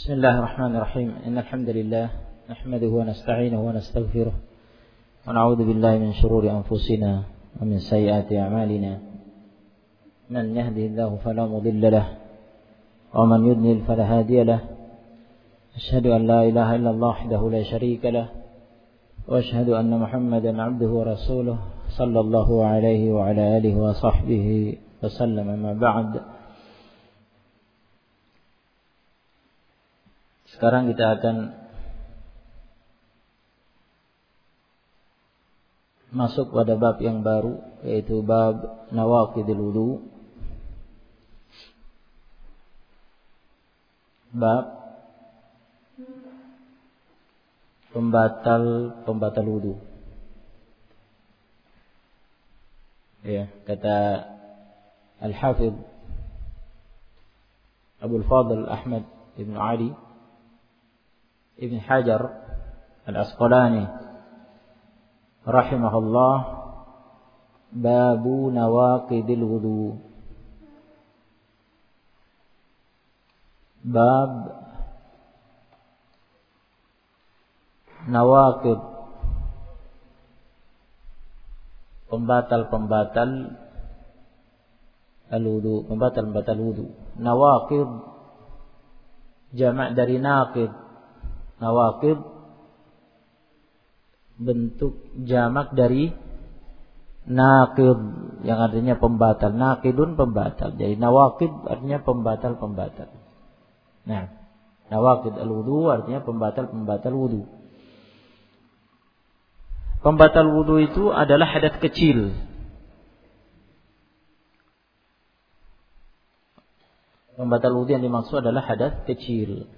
بسم الله الرحمن الرحيم إن الحمد لله نحمده ونستعينه ونستغفره ونعوذ بالله من شرور أنفسنا ومن سيئات أعمالنا من يهده الله فلا مضل له ومن يضلل فلا هادي له أشهد أن لا إله إلا الله وحده لا شريك له وأشهد أن محمدا عبده ورسوله صلى الله عليه وعلى آله وصحبه وسلم. أما بعد. Sekarang kita akan masuk pada bab yang baru, yaitu bab nawaqidul wudu. Bab pembatal wudu. Ya, kata Al-Hafidh Abdul Fadl Ahmad Ibn Ali Ibn Hajar Al-Asqalani rahimahullah, babu nawaqidil wudu. Bab nawaqid, pembatal al-wudu, pembatal wudu. Nawaqid jamak dari naqid. Nawaqid bentuk jamak dari naqid yang artinya pembatal. Naqidun pembatal. Jadi nawaqid artinya pembatal. Nah, nawaqid al-wudu artinya pembatal wudu. Pembatal wudu itu adalah hadas kecil. Pembatal wudu yang dimaksud adalah hadas kecil.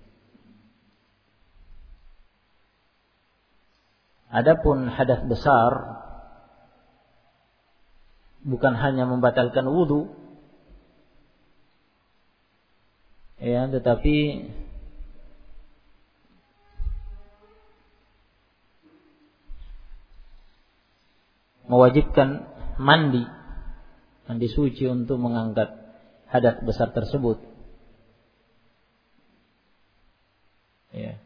Adapun hadas besar bukan hanya membatalkan wudu, ya, tetapi mewajibkan mandi suci untuk mengangkat hadas besar tersebut. Ya.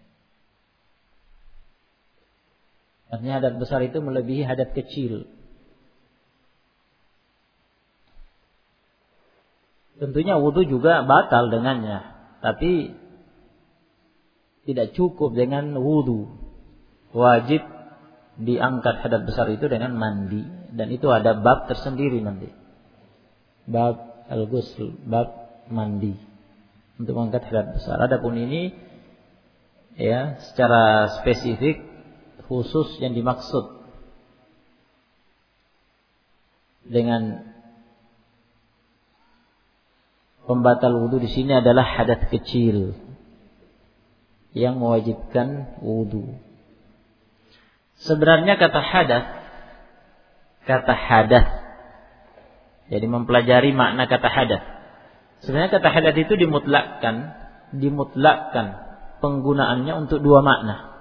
Artinya hadas besar itu melebihi hadas kecil. Tentunya wudu juga batal dengannya, tapi tidak cukup dengan wudu. Wajib diangkat hadas besar itu dengan mandi, dan itu ada bab tersendiri nanti. Bab al-ghusl, bab mandi untuk mengangkat hadas besar. Adapun ini ya secara spesifik khusus yang dimaksud dengan pembatal wudu di sini adalah hadas kecil yang mewajibkan wudu. Sebenarnya kata hadas, jadi mempelajari makna kata hadas. Sebenarnya kata hadas itu dimutlakkan penggunaannya untuk dua makna.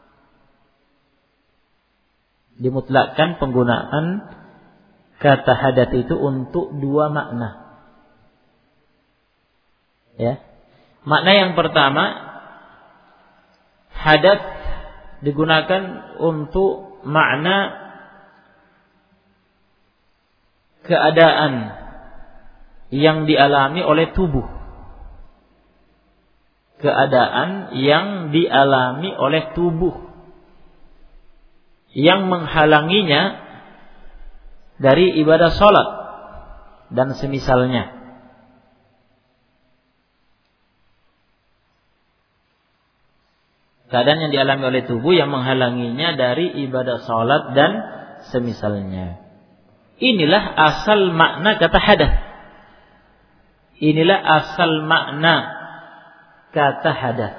Dimutlakkan penggunaan kata hadas itu untuk dua makna. Ya. Makna yang pertama, hadas digunakan untuk makna keadaan yang dialami oleh tubuh. Keadaan yang dialami oleh tubuh yang menghalanginya dari ibadah salat dan semisalnya. Keadaan yang dialami oleh tubuh yang menghalanginya dari ibadah salat dan semisalnya. Inilah asal makna kata hadas. Inilah asal makna kata hadas.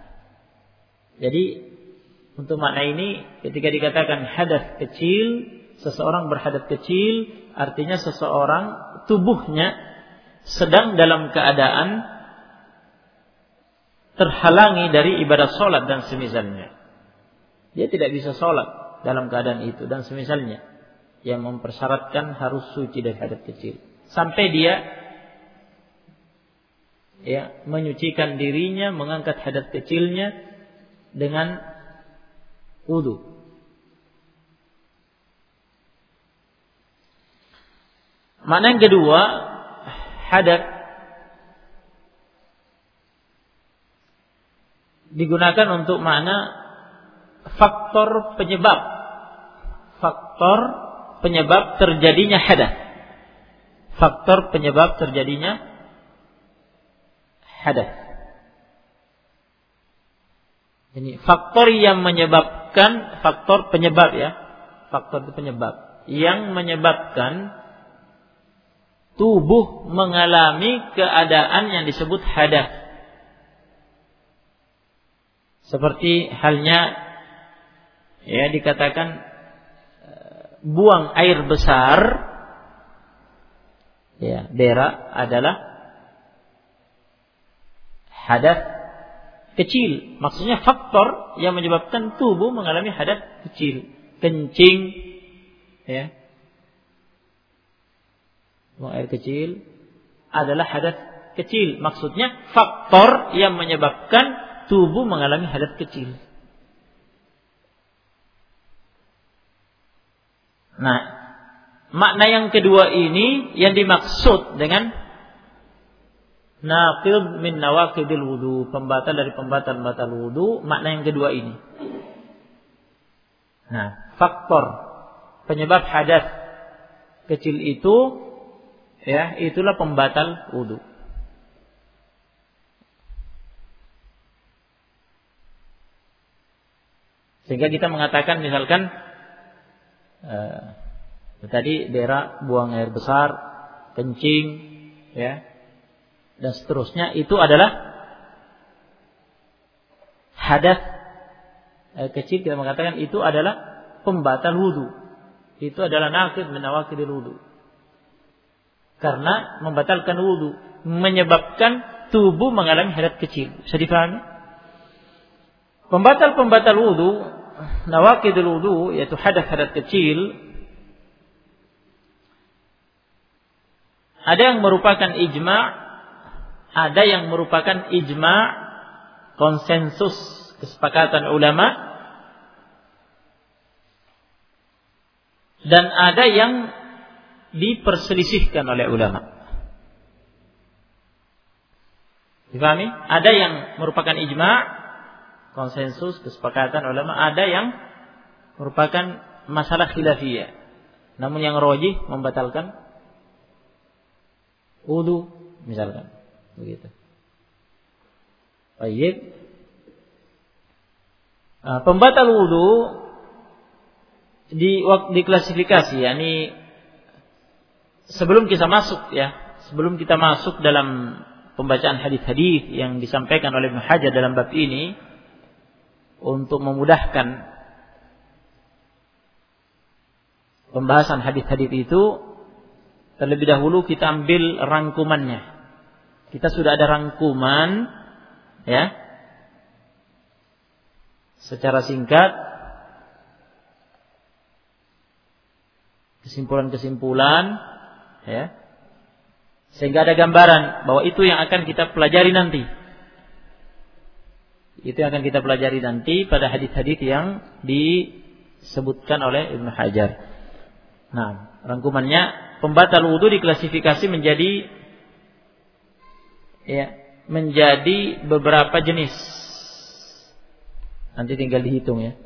Jadi untuk makna ini ketika dikatakan hadas kecil, seseorang berhadas kecil, artinya seseorang tubuhnya sedang dalam keadaan terhalangi dari ibadah salat dan semisalnya. Dia tidak bisa salat dalam keadaan itu dan semisalnya, yang mempersyaratkan harus suci dari hadas kecil. Sampai dia ya, menyucikan dirinya, mengangkat hadas kecilnya dengan wudu. Makna yang kedua, hadas digunakan untuk makna faktor penyebab terjadinya hadas. Faktor penyebab terjadinya hadas. Ini faktor yang menyebabkan, faktor penyebab ya. Faktor itu penyebab yang menyebabkan tubuh mengalami keadaan yang disebut hadas. Seperti halnya ya dikatakan buang air besar, ya, berak adalah hadas kecil. Maksudnya faktor yang menyebabkan tubuh mengalami hadas kecil. Kencing, ya, buang air kecil adalah hadas kecil. Maksudnya faktor yang menyebabkan tubuh mengalami hadas kecil. Nah, makna yang kedua ini yang dimaksud dengan naqid min nawaqidil wudu, pembatal dari pembatal-pembatal wudu, makna yang kedua ini. Nah, faktor penyebab hadas kecil itu, ya, itulah pembatal wudu. Sehingga kita mengatakan misalkan tadi berak, buang air besar, kencing, ya, dan seterusnya, itu adalah hadas kecil. Kita mengatakan itu adalah pembatal wudu. Itu adalah naqid min nawaqidil wudu. Karena membatalkan wudu, menyebabkan tubuh mengalami hadas kecil. Bisa dipahami? Pembatal-pembatal wudu, nawaqidul wudu, yaitu hadas-hadas kecil, ada yang merupakan ijma', ada yang merupakan ijma' konsensus, kesepakatan ulama, dan ada yang diperselisihkan oleh ulama. Dipahami? Ada yang merupakan ijma', konsensus, kesepakatan ulama, ada yang merupakan masalah khilafiyah. Namun yang rajih membatalkan wudu, misalkan. Begitu. Baik. Pembatal wudu diklasifikasi, yakni sebelum kita masuk, ya, sebelum kita masuk dalam pembacaan hadis-hadis yang disampaikan oleh Ibnu Hajar dalam bab ini, untuk memudahkan pembahasan hadis-hadis itu, terlebih dahulu kita ambil rangkumannya. Kita sudah ada rangkuman, ya, secara singkat, kesimpulan-kesimpulan, ya, sehingga ada gambaran bahwa itu yang akan kita pelajari nanti. Itu yang akan kita pelajari nanti pada hadis-hadis yang disebutkan oleh Ibnu Hajar. Nah, rangkumannya, pembatal wudu diklasifikasi menjadi, ya, menjadi beberapa jenis. Nanti tinggal dihitung, ya.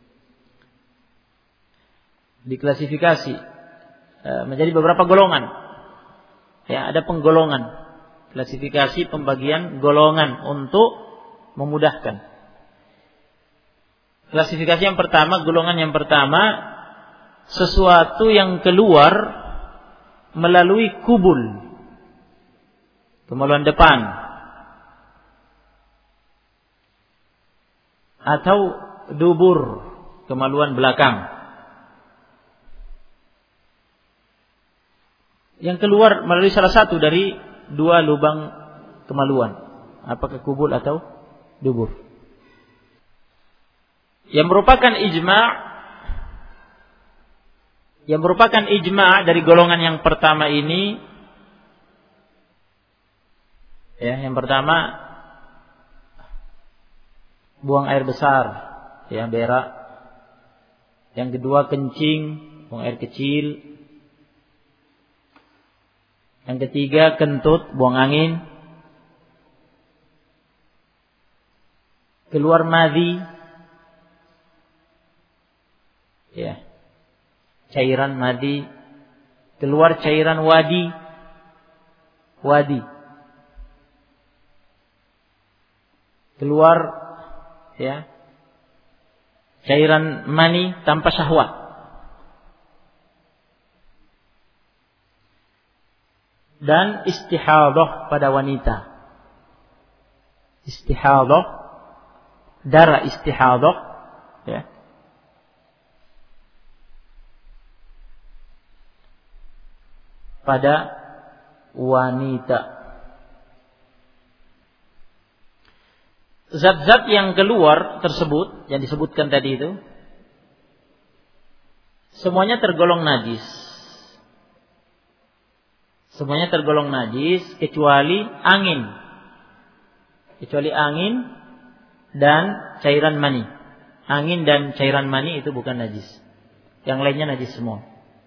Diklasifikasi menjadi beberapa golongan. Ya, ada penggolongan. Klasifikasi pembagian golongan untuk memudahkan. Klasifikasi yang pertama, golongan yang pertama, sesuatu yang keluar melalui kubul, kemaluan depan, atau dubur, kemaluan belakang, yang keluar melalui salah satu dari dua lubang kemaluan, apakah kubul atau dubur. Yang merupakan ijma' dari golongan yang pertama ini Ya, yang pertama buang air besar, ya, berak. Yang kedua kencing, buang air kecil. Yang ketiga kentut, buang angin. Keluar madhi, ya, cairan madhi. Keluar cairan wadi. Keluar, ya, cairan mani tanpa syahwat. Dan istihadhah pada wanita. Istihadhah, darah istihadhah, ya, pada wanita. Zat-zat yang keluar tersebut, yang disebutkan tadi itu, semuanya tergolong najis. Semuanya tergolong najis kecuali angin. Kecuali angin dan cairan mani. Angin dan cairan mani itu bukan najis. Yang lainnya najis semua.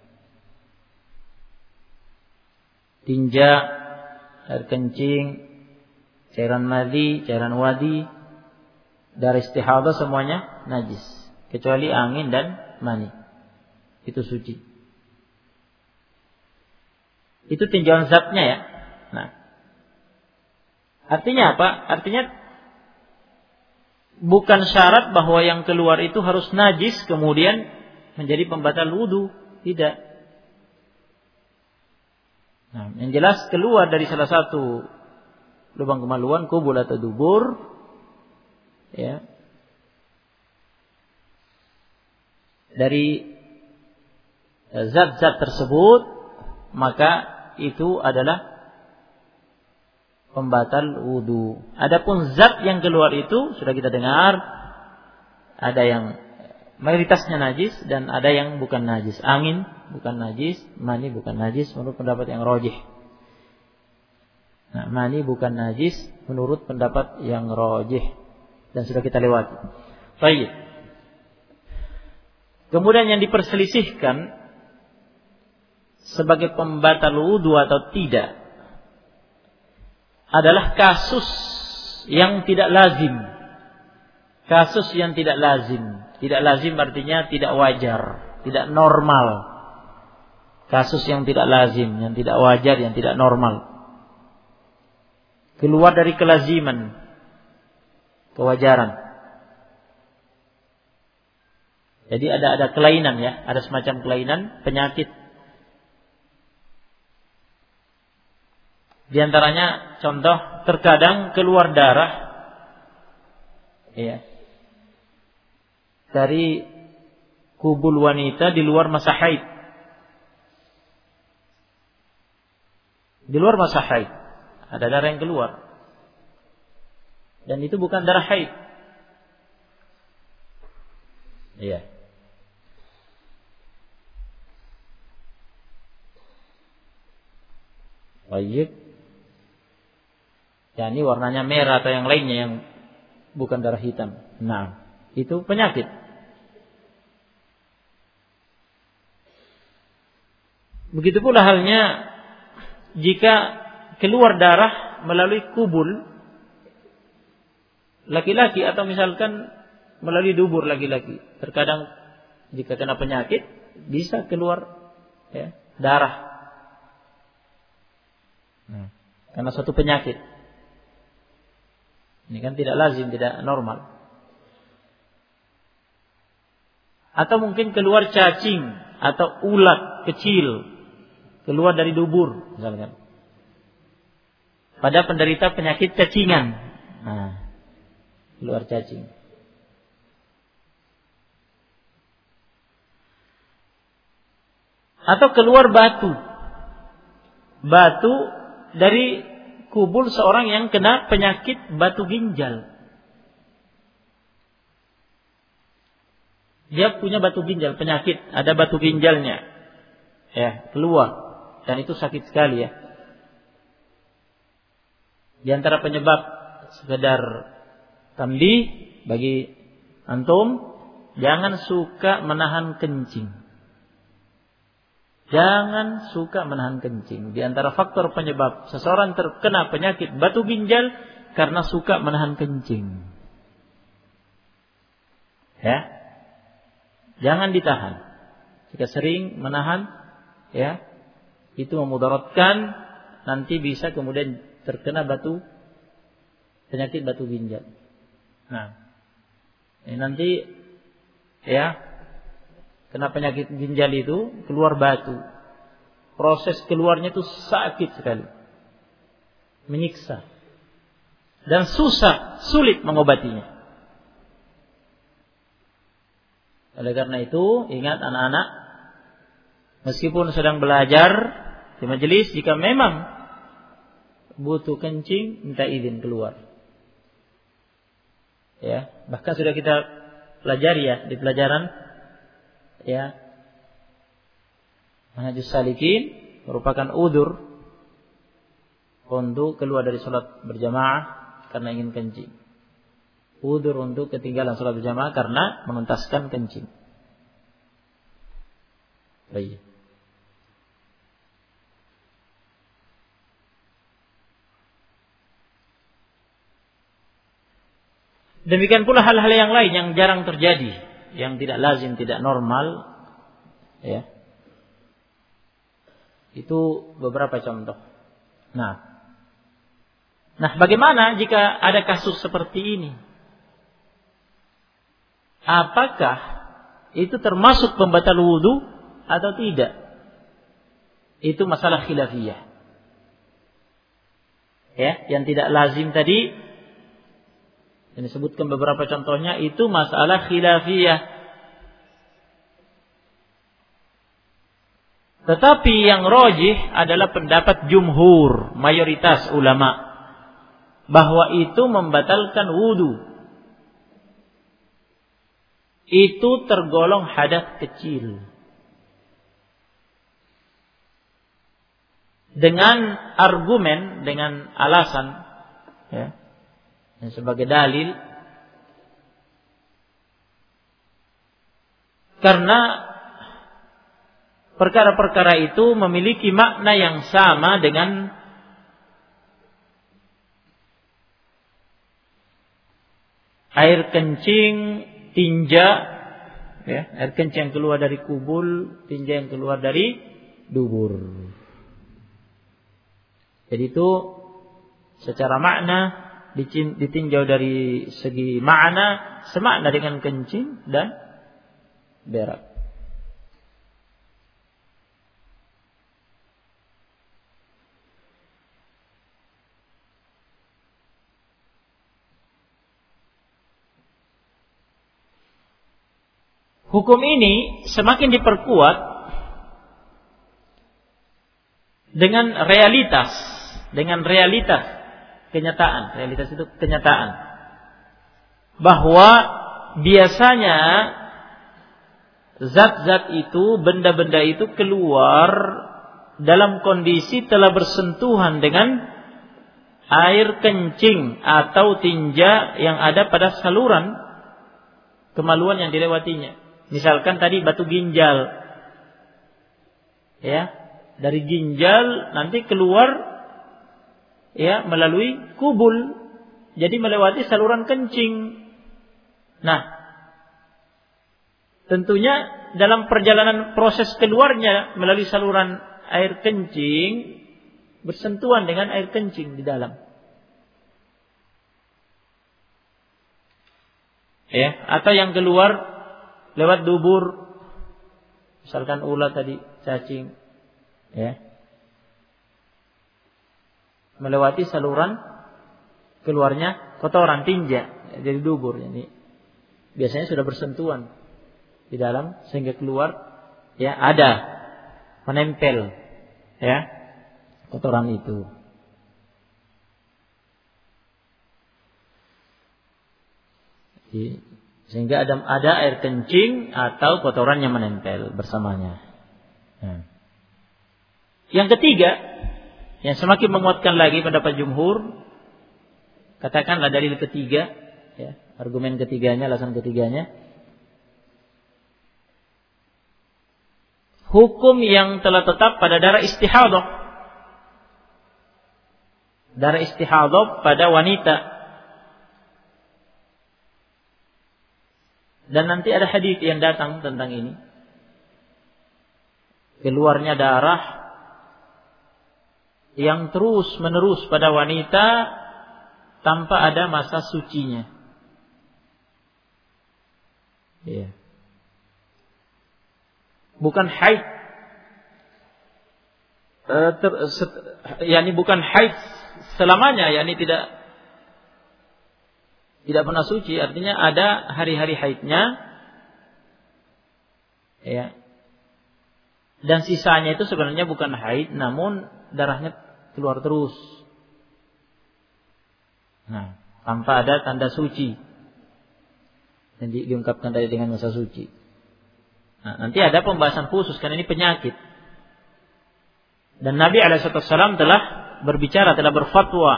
Tinja, air kencing, cairan madhi, cairan wadi, darah istihadhah semuanya najis kecuali angin dan mani. Itu suci. Itu tinjauan zatnya, ya. Nah, artinya apa? Artinya bukan syarat bahwa yang keluar itu harus najis kemudian menjadi pembatal wudu, tidak. Nah, yang jelas keluar dari salah satu lubang kemaluan, kubul atau dubur, ya, dari zat-zat tersebut, maka itu adalah pembatal wudu. Adapun zat yang keluar itu sudah kita dengar, ada yang mayoritasnya najis dan ada yang bukan najis. Angin bukan najis, mani bukan najis menurut pendapat yang rajih. Nah, mani bukan najis menurut pendapat yang rajih dan sudah kita lewati. Baik. Kemudian yang diperselisihkan sebagai pembatal wudu atau tidak adalah kasus yang tidak lazim. Kasus yang tidak lazim. Tidak lazim artinya tidak wajar, tidak normal. Kasus yang tidak lazim, yang tidak wajar, yang tidak normal. Keluar dari kelaziman, kewajaran. Jadi ada kelainan, ya, ada semacam kelainan, penyakit. Di antaranya contoh terkadang keluar darah, ya, dari kubul wanita di luar masa haid. Di luar masa haid ada darah yang keluar. Dan itu bukan darah haid. Iya. Baik. Ya, ini warnanya merah atau yang lainnya yang bukan darah hitam. Nah, itu penyakit. Begitu pula halnya jika keluar darah melalui kubul laki-laki atau misalkan melalui dubur laki-laki. Terkadang jika kena penyakit bisa keluar, ya, darah. Karena suatu penyakit. Ini kan tidak lazim, tidak normal. Atau mungkin keluar cacing atau ulat kecil keluar dari dubur misalkan. Pada penderita penyakit cacingan. Nah, keluar cacing. Atau keluar batu. Batu dari kubul seorang yang kena penyakit batu ginjal. Dia punya batu ginjal, penyakit, ada batu ginjalnya. Ya, keluar. Dan itu sakit sekali, ya. Di antara penyebab sekedar tambih bagi antum, jangan suka menahan kencing. Jangan suka menahan kencing. Di antara faktor penyebab seseorang terkena penyakit batu ginjal karena suka menahan kencing. Ya. Jangan ditahan. Jika sering menahan, ya, itu memudaratkan, nanti bisa kemudian terkena penyakit batu ginjal. Nah, ini nanti ya kena penyakit ginjal itu keluar batu. Proses keluarnya itu sakit sekali, menyiksa, dan sulit mengobatinya. Oleh karena itu, ingat anak-anak, meskipun sedang belajar di majelis, jika memang butuh kencing, minta izin keluar. Ya, bahkan sudah kita pelajari ya di pelajaran ya Manhajus Salikin, merupakan udzur untuk keluar dari salat berjamaah karena ingin kencing. Udzur untuk ketinggalan salat berjamaah karena menuntaskan kencing. Baik. Demikian pula hal-hal yang lain yang jarang terjadi, yang tidak lazim, tidak normal, ya. Itu beberapa contoh. Nah, bagaimana jika ada kasus seperti ini? Apakah itu termasuk pembatal wudu atau tidak? Itu masalah khilafiyah. Ya, yang tidak lazim tadi, yang disebutkan beberapa contohnya, itu masalah khilafiyah. Tetapi yang rajih adalah pendapat jumhur, mayoritas ulama, bahwa itu membatalkan wudu. Itu tergolong hadas kecil. Dengan argumen, dengan alasan, ya, yang sebagai dalil, karena perkara-perkara itu memiliki makna yang sama dengan air kencing, tinja, ya, air kencing yang keluar dari kubul, tinja yang keluar dari dubur. Jadi itu secara makna ditinjau dari segi makna semakna dengan kencing dan berak. Hukum ini semakin diperkuat dengan realitas kenyataan. Realitas itu kenyataan bahwa biasanya zat-zat itu, benda-benda itu keluar dalam kondisi telah bersentuhan dengan air kencing atau tinja yang ada pada saluran kemaluan yang dilewatinya. Misalkan tadi batu ginjal, ya, dari ginjal nanti keluar, ya, melalui kubul, jadi melewati saluran kencing. Nah, tentunya dalam perjalanan proses keluarnya melalui saluran air kencing bersentuhan dengan air kencing di dalam. Ya, atau yang keluar lewat dubur, misalkan ulat tadi, cacing, ya, melewati saluran keluarnya kotoran, tinja dari dubur. Ini biasanya sudah bersentuhan di dalam sehingga keluar, ya, ada menempel, ya, kotoran itu. Sehingga ada air kencing atau kotoran yang menempel bersamanya. Nah. Yang ketiga, yang semakin menguatkan lagi pendapat jumhur, Katakanlah dalil ketiga, ya, argumen ketiganya, alasan ketiganya, hukum yang telah tetap pada darah istihadah. Darah istihadah pada wanita. Dan nanti ada hadis yang datang tentang ini. Keluarnya darah yang terus menerus pada wanita tanpa ada masa sucinya. Ya. Bukan haid. Yani bukan haid selamanya, yani tidak pernah suci, artinya ada hari-hari haidnya. Ya. Dan sisanya itu sebenarnya bukan haid, namun darahnya keluar terus. Nah, tanpa ada tanda suci. Dan diungkapkan tadi dengan masa suci. Nah, nanti ada pembahasan khusus karena ini penyakit. Dan Nabi alaihissalam telah berbicara, telah berfatwa,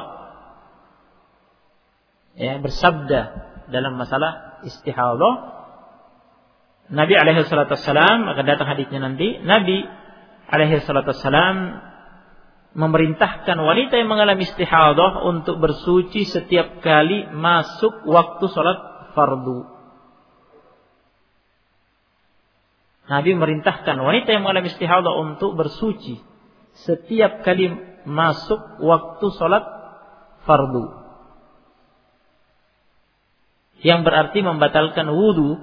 ya, bersabda dalam masalah istihadah. Nabi alaihissalam, akan datang hadisnya nanti, Nabi alaihissalam memerintahkan wanita yang mengalami istihadah untuk bersuci setiap kali masuk waktu sholat fardu. Nabi memerintahkan wanita yang mengalami istihadah untuk bersuci setiap kali masuk waktu sholat fardu. Yang berarti membatalkan wudu.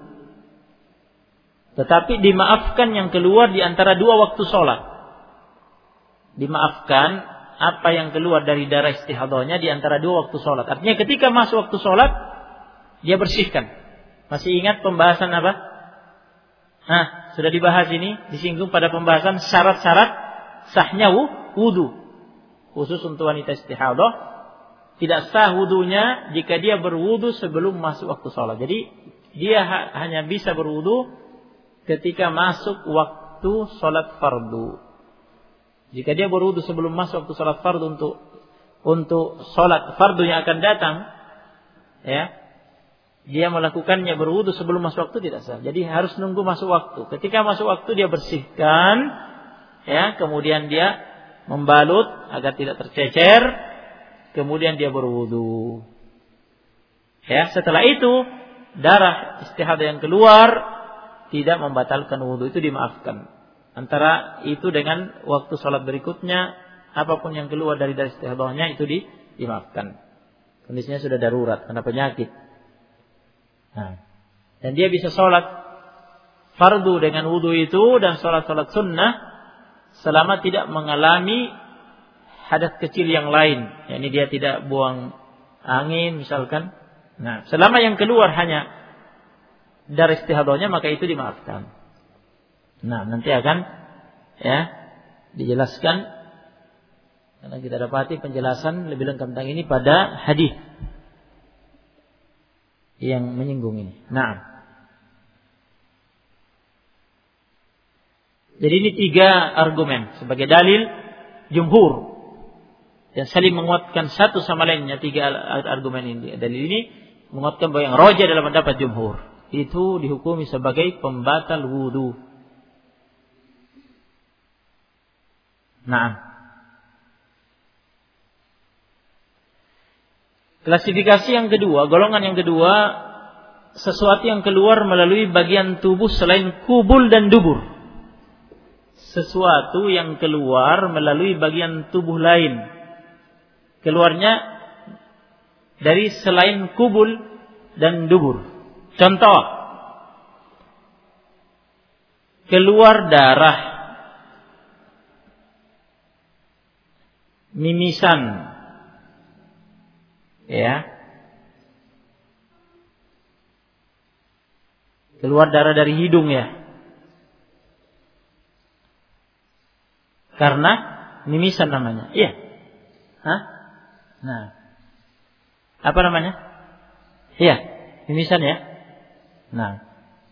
Tetapi dimaafkan yang keluar di antara dua waktu sholat. Dimaafkan apa yang keluar dari darah istihadahnya di antara dua waktu sholat. Artinya ketika masuk waktu sholat, dia bersihkan. Masih ingat pembahasan apa? Nah, sudah dibahas ini, disinggung pada pembahasan syarat-syarat sahnya wudu. Khusus untuk wanita istihadah, tidak sah wudunya jika dia berwudu sebelum masuk waktu sholat. Jadi dia hanya bisa berwudu ketika masuk waktu sholat fardu. Jika dia berwudu sebelum masuk waktu sholat fardu untuk sholat fardu yang akan datang, ya, dia melakukannya berwudu sebelum masuk waktu tidak sah. Jadi harus nunggu masuk waktu. Ketika masuk waktu dia bersihkan, ya, kemudian dia membalut agar tidak tercecer, kemudian dia berwudu. Ya, setelah itu darah istihadah yang keluar tidak membatalkan wudu, itu dimaafkan. Antara itu dengan waktu sholat berikutnya, apapun yang keluar dari darah istihadahnya itu dimaafkan. Kondisinya sudah darurat karena penyakit. Nah, dan dia bisa sholat fardu dengan wudu itu dan sholat sunnah selama tidak mengalami hadas kecil yang lain. Yani dia tidak buang angin misalkan. Nah, selama yang keluar hanya darah istihadahnya, maka itu dimaafkan. Nah, nanti akan, ya, dijelaskan karena kita dapati penjelasan lebih lengkap tentang ini pada hadis yang menyinggung ini. Nah, jadi ini 3 argumen sebagai dalil jumhur yang saling menguatkan satu sama lainnya. 3 argumen ini, dalil ini menguatkan bahwa yang rajih dalam pendapat jumhur itu dihukumi sebagai pembatal wudu. Nah, klasifikasi yang kedua, golongan yang kedua, sesuatu yang keluar melalui bagian tubuh selain kubul dan dubur. Sesuatu yang keluar melalui bagian tubuh lain, keluarnya dari selain kubul dan dubur. Contoh, keluar darah, mimisan, ya, keluar darah dari hidung, ya, karena mimisan namanya, iya, nah, apa namanya? Iya, mimisan, ya. Nah,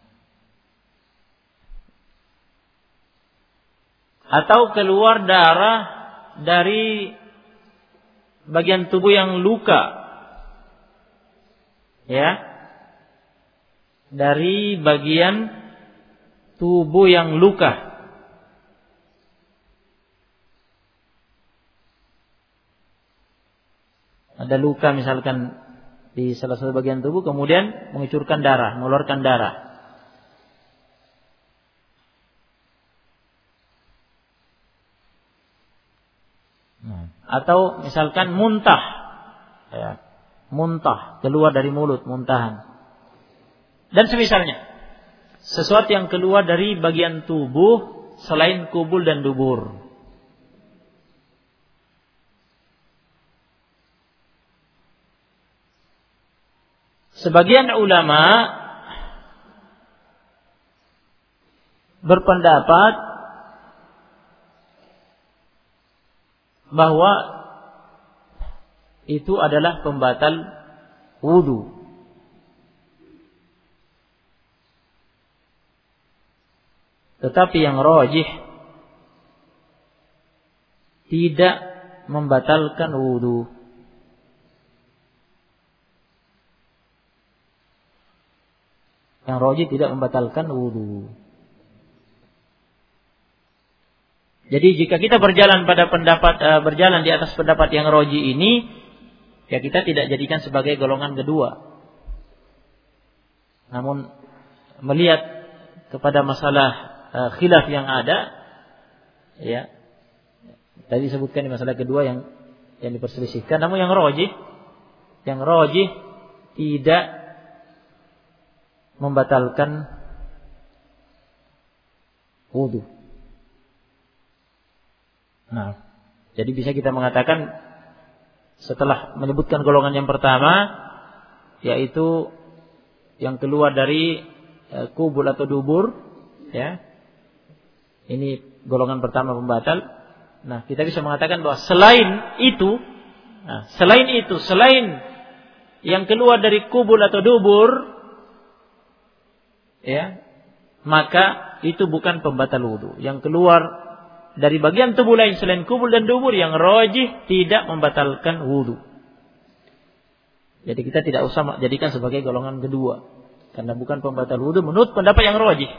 atau keluar darah dari bagian tubuh yang luka, ya, dari bagian tubuh yang luka. Ada luka misalkan di salah satu bagian tubuh, kemudian mengucurkan darah, mengeluarkan darah. Atau misalkan muntah, ya, muntah keluar dari mulut, muntahan, dan semisalnya sesuatu yang keluar dari bagian tubuh selain kubul dan dubur. Sebagian ulama berpendapat bahwa itu adalah pembatal wudu. Tetapi yang rajih tidak membatalkan wudu. Yang rajih tidak membatalkan wudu. Jadi jika kita berjalan berjalan di atas pendapat yang rajih ini, ya kita tidak jadikan sebagai golongan kedua. Namun melihat kepada masalah khilaf yang ada, ya tadi disebutkan di masalah kedua yang diperselisihkan. Namun yang rajih tidak membatalkan wudu. Nah, jadi bisa kita mengatakan setelah menyebutkan golongan yang pertama, yaitu yang keluar dari kubul atau dubur, ya, ini golongan pertama pembatal. Nah, kita bisa mengatakan bahwa selain yang keluar dari kubul atau dubur, ya, maka itu bukan pembatal wudu. Yang keluar dari bagian tubuh lain selain kubul dan dubur, yang rajih tidak membatalkan wudu. Jadi kita tidak usah jadikan sebagai golongan kedua, karena bukan pembatal wudu menurut pendapat yang rajih.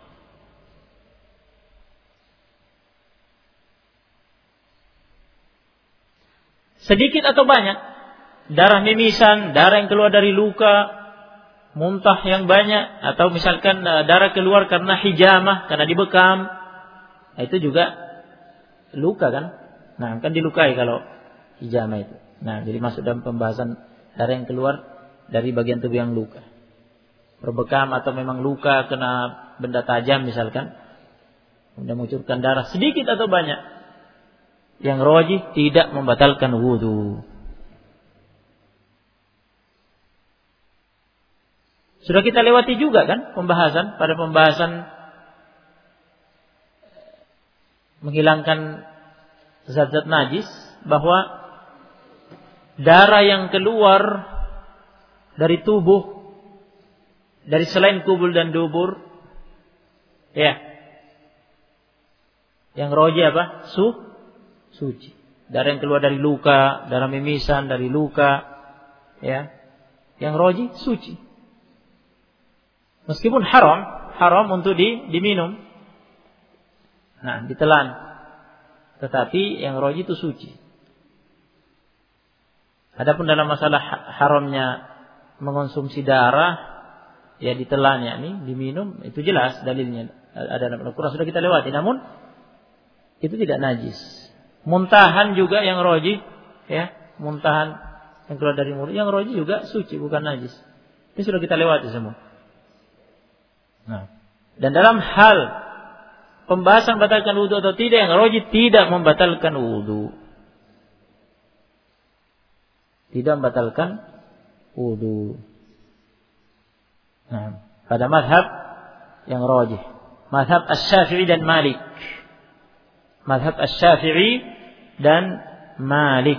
Sedikit atau banyak darah mimisan, darah yang keluar dari luka, muntah yang banyak, atau misalkan darah keluar karena hijamah, karena dibekam, itu juga luka kan? Nah, kan dilukai kalau hijamah itu. Nah, jadi masuk dalam pembahasan darah yang keluar dari bagian tubuh yang luka. Berbekam atau memang luka kena benda tajam misalkan, kemudian mengucurkan darah sedikit atau banyak, yang rajih tidak membatalkan wudu. Sudah kita lewati juga kan pembahasan menghilangkan zat-zat najis, bahwa darah yang keluar dari tubuh dari selain kubul dan dubur, ya, yang rajih apa? Suci. Darah yang keluar dari luka, darah mimisan dari luka, ya, yang rajih suci. Meskipun haram untuk diminum, nah, ditelan, tetapi yang rajih itu suci. Adapun dalam masalah haramnya mengonsumsi darah, ya ditelan, ya ini diminum, itu jelas dalilnya ada dalam Al-Qur'an, sudah kita lewati. Namun itu tidak najis. Muntahan juga yang rajih, ya, muntahan yang keluar dari mulut yang rajih juga suci, bukan najis. Ini sudah kita lewati semua. Nah, dan dalam hal pembahasan batalkan wudu atau tidak, yang rajih tidak membatalkan wudu. Tidak membatalkan wudu. Nah, pada mazhab yang rajih, mazhab Asy-Syafi'i dan Malik. Mazhab Asy-Syafi'i dan Malik.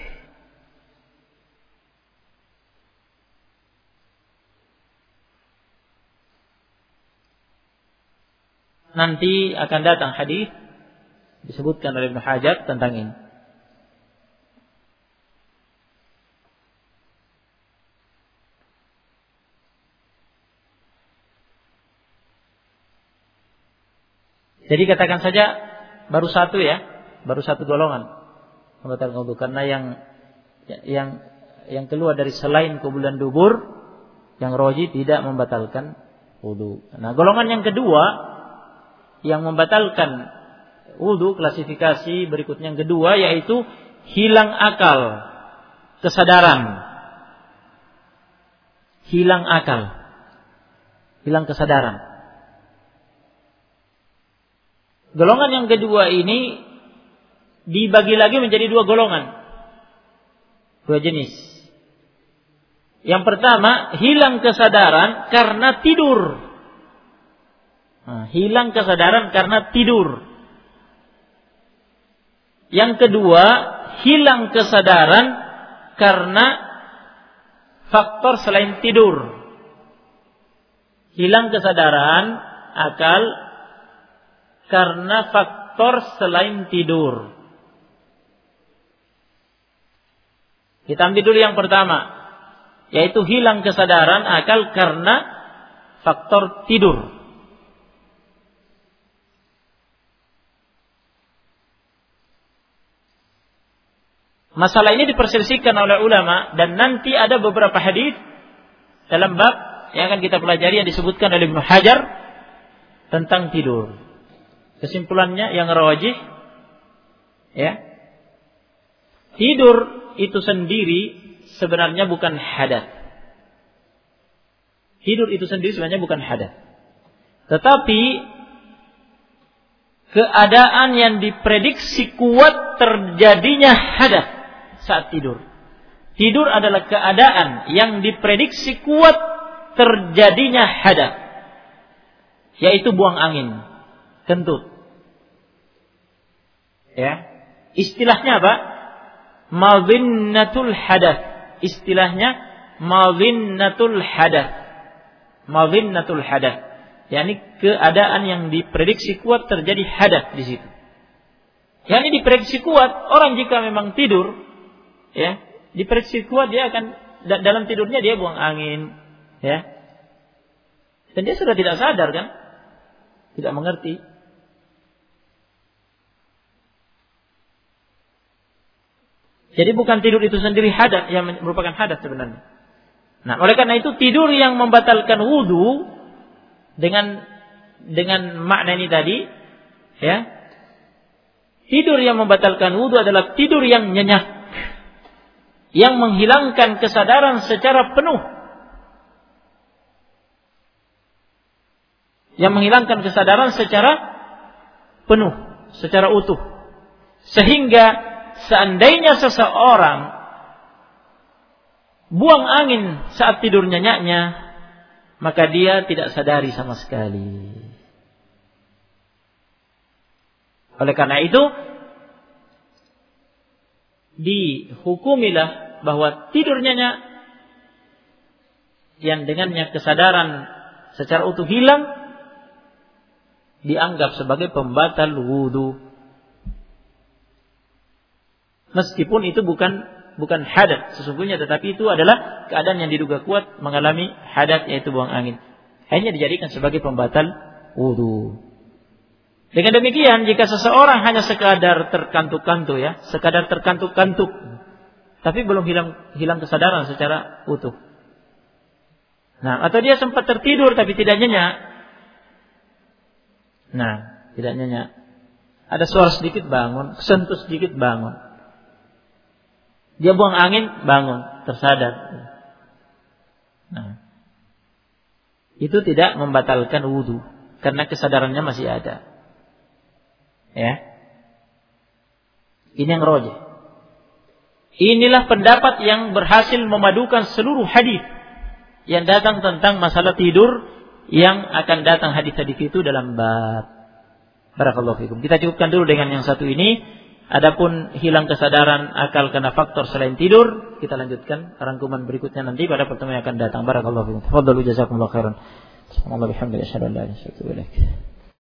Nanti akan datang hadis disebutkan oleh Ibnu Hajar tentang ini. Jadi katakan saja baru satu golongan membatalkan wudu, karena yang keluar dari selain kubulan dubur, yang rajih tidak membatalkan wudu. Nah, golongan yang kedua yang membatalkan wudu, klasifikasi berikutnya yang kedua, yaitu hilang akal, kesadaran. Hilang akal, hilang kesadaran. Golongan yang kedua ini dibagi lagi menjadi dua golongan, dua jenis. Yang pertama, hilang kesadaran karena tidur. Hilang kesadaran karena tidur. Yang kedua, hilang kesadaran karena faktor selain tidur. Hilang kesadaran akal karena faktor selain tidur. Kita ambil dulu yang pertama, yaitu hilang kesadaran akal karena faktor tidur. Masalah ini diperselisihkan oleh ulama, dan nanti ada beberapa hadis dalam bab yang akan kita pelajari yang disebutkan oleh Ibnu Hajar tentang tidur. Kesimpulannya yang rajih, ya, tidur itu sendiri sebenarnya bukan hadas. Tidur itu sendiri sebenarnya bukan hadas. Tetapi keadaan yang diprediksi kuat terjadinya hadas saat tidur. Tidur adalah keadaan yang diprediksi kuat terjadinya hadas, yaitu buang angin, kentut. Ya, istilahnya apa? Madhinnatul hadas. Istilahnya madhinnatul hadas. Madhinnatul hadas, yakni keadaan yang diprediksi kuat terjadi hadas di situ. Yakni diprediksi kuat, orang jika memang tidur, ya, diprediksi kuat dia akan dalam tidurnya dia buang angin, ya. Dan dia sudah tidak sadar kan? Tidak mengerti. Jadi bukan tidur itu sendiri hadas yang merupakan hadas sebenarnya. Nah, oleh karena itu tidur yang membatalkan wudu dengan makna ini tadi, ya. Tidur yang membatalkan wudu adalah tidur yang nyenyak, yang menghilangkan kesadaran secara penuh. Yang menghilangkan kesadaran secara penuh, secara utuh. Sehingga seandainya seseorang buang angin saat tidur nyenyaknya, maka dia tidak sadari sama sekali. Oleh karena itu, dihukumilah bahwa tidur nyenyak yang dengannya kesadaran secara utuh hilang dianggap sebagai pembatal wudu. Meskipun itu bukan hadas sesungguhnya, tetapi itu adalah keadaan yang diduga kuat mengalami hadas, yaitu buang angin. Hanya dijadikan sebagai pembatal wudu. Dengan demikian, jika seseorang hanya sekadar terkantuk-kantuk, ya, sekadar terkantuk-kantuk, tapi belum hilang kesadaran secara utuh. Nah, atau dia sempat tertidur tapi tidak nyenyak. Nah, tidak nyenyak. Ada suara sedikit bangun, sentuh sedikit bangun. Dia buang angin, bangun, tersadar. Nah, itu tidak membatalkan wudu karena kesadarannya masih ada. Ya, ini yang rajih. Inilah pendapat yang berhasil memadukan seluruh hadis yang datang tentang masalah tidur, yang akan datang hadis-hadis itu dalam bab. Barakallahu fikum. Kita cukupkan dulu dengan yang satu ini. Adapun hilang kesadaran akal karena faktor selain tidur, kita lanjutkan rangkuman berikutnya nanti pada pertemuan yang akan datang. Barakallahu fikum. Tafadhalu jazakumullahu khairan. Subhanallah bihamdihi asyhadu an la ilaha illa anta astaghfiruka wa atubu ilaik.